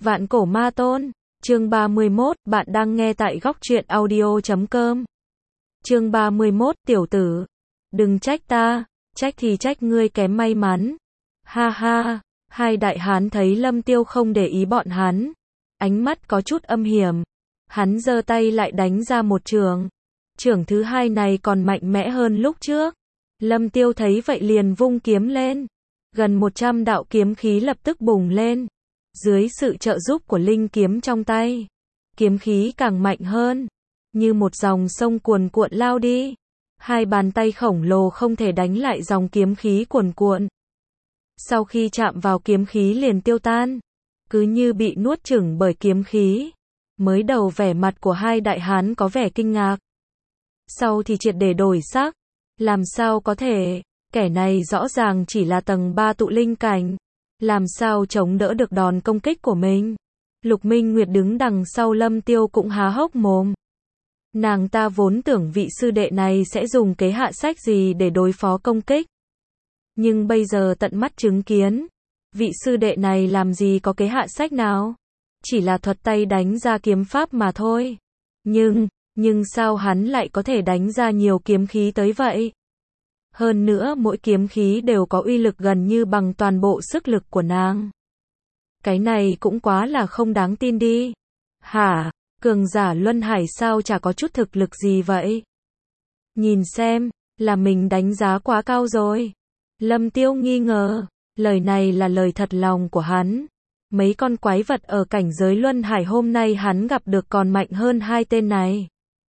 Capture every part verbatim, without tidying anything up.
Vạn cổ ma tôn, chương ba mươi mốt, bạn đang nghe tại góc truyện audio chấm com. Chương ba mươi mốt, tiểu tử, đừng trách ta, trách thì trách ngươi kém may mắn. Ha ha, hai đại hán thấy Lâm Tiêu không để ý bọn hắn, ánh mắt có chút âm hiểm. Hắn giơ tay lại đánh ra một trường. Trường thứ hai này còn mạnh mẽ hơn lúc trước. Lâm Tiêu thấy vậy liền vung kiếm lên. Gần một trăm đạo kiếm khí lập tức bùng lên. Dưới sự trợ giúp của linh kiếm trong tay, kiếm khí càng mạnh hơn, như một dòng sông cuồn cuộn lao đi. Hai bàn tay khổng lồ không thể đánh lại dòng kiếm khí cuồn cuộn. Sau khi chạm vào kiếm khí liền tiêu tan, cứ như bị nuốt chửng bởi kiếm khí. Mới đầu vẻ mặt của hai đại hán có vẻ kinh ngạc, sau thì triệt để đổi sắc. Làm sao có thể, kẻ này rõ ràng chỉ là tầng ba tụ linh cảnh, làm sao chống đỡ được đòn công kích của mình. Lục Minh Nguyệt đứng đằng sau Lâm Tiêu cũng há hốc mồm. Nàng ta vốn tưởng vị sư đệ này sẽ dùng kế hạ sách gì để đối phó công kích, nhưng bây giờ tận mắt chứng kiến, vị sư đệ này làm gì có kế hạ sách nào, chỉ là thuật tay đánh ra kiếm pháp mà thôi. Nhưng, nhưng sao hắn lại có thể đánh ra nhiều kiếm khí tới vậy? Hơn nữa mỗi kiếm khí đều có uy lực gần như bằng toàn bộ sức lực của nàng. Cái này cũng quá là không đáng tin đi. Hả, cường giả Luân Hải sao chả có chút thực lực gì vậy? Nhìn xem, là mình đánh giá quá cao rồi. Lâm Tiêu nghi ngờ, lời này là lời thật lòng của hắn. Mấy con quái vật ở cảnh giới Luân Hải hôm nay hắn gặp được còn mạnh hơn hai tên này.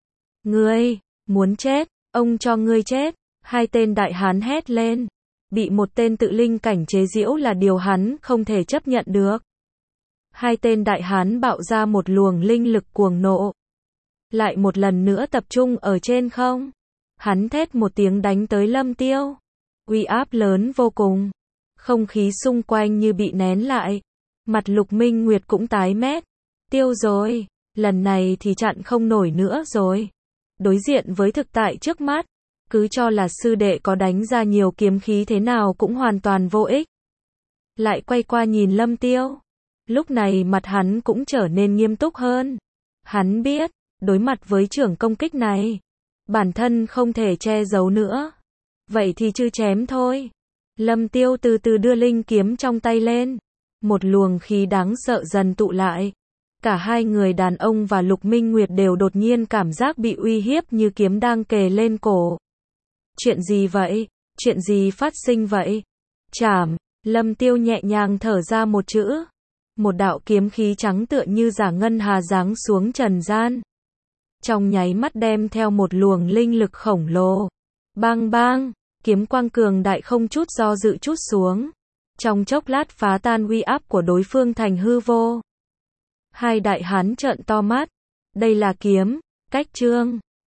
Ngươi, muốn chết, ông cho ngươi chết. Hai tên đại hán hét lên. Bị một tên tự linh cảnh chế giễu là điều hắn không thể chấp nhận được. Hai tên đại hán bạo ra một luồng linh lực cuồng nộ. Lại một lần nữa tập trung ở trên không. Hắn thét một tiếng đánh tới Lâm Tiêu. Uy áp lớn vô cùng. Không khí xung quanh như bị nén lại. Mặt Lục Minh Nguyệt cũng tái mét. Tiêu rồi, lần này thì chặn không nổi nữa rồi. Đối diện với thực tại trước mắt, cứ cho là sư đệ có đánh ra nhiều kiếm khí thế nào cũng hoàn toàn vô ích. Lại quay qua nhìn Lâm Tiêu. Lúc này mặt hắn cũng trở nên nghiêm túc hơn. Hắn biết, đối mặt với trưởng công kích này, bản thân không thể che giấu nữa. Vậy thì chư chém thôi. Lâm Tiêu từ từ đưa linh kiếm trong tay lên. Một luồng khí đáng sợ dần tụ lại. Cả hai người đàn ông và Lục Minh Nguyệt đều đột nhiên cảm giác bị uy hiếp như kiếm đang kề lên cổ. Chuyện gì vậy? Chuyện gì phát sinh vậy? Chảm, Lâm Tiêu nhẹ nhàng thở ra một chữ. Một đạo kiếm khí trắng tựa như giả ngân hà giáng xuống trần gian. Trong nháy mắt đem theo một luồng linh lực khổng lồ. Bang bang, kiếm quang cường đại không chút do dự chút xuống. Trong chốc lát phá tan uy áp của đối phương thành hư vô. Hai đại hán trợn to mắt. Đây là kiếm, cách trương.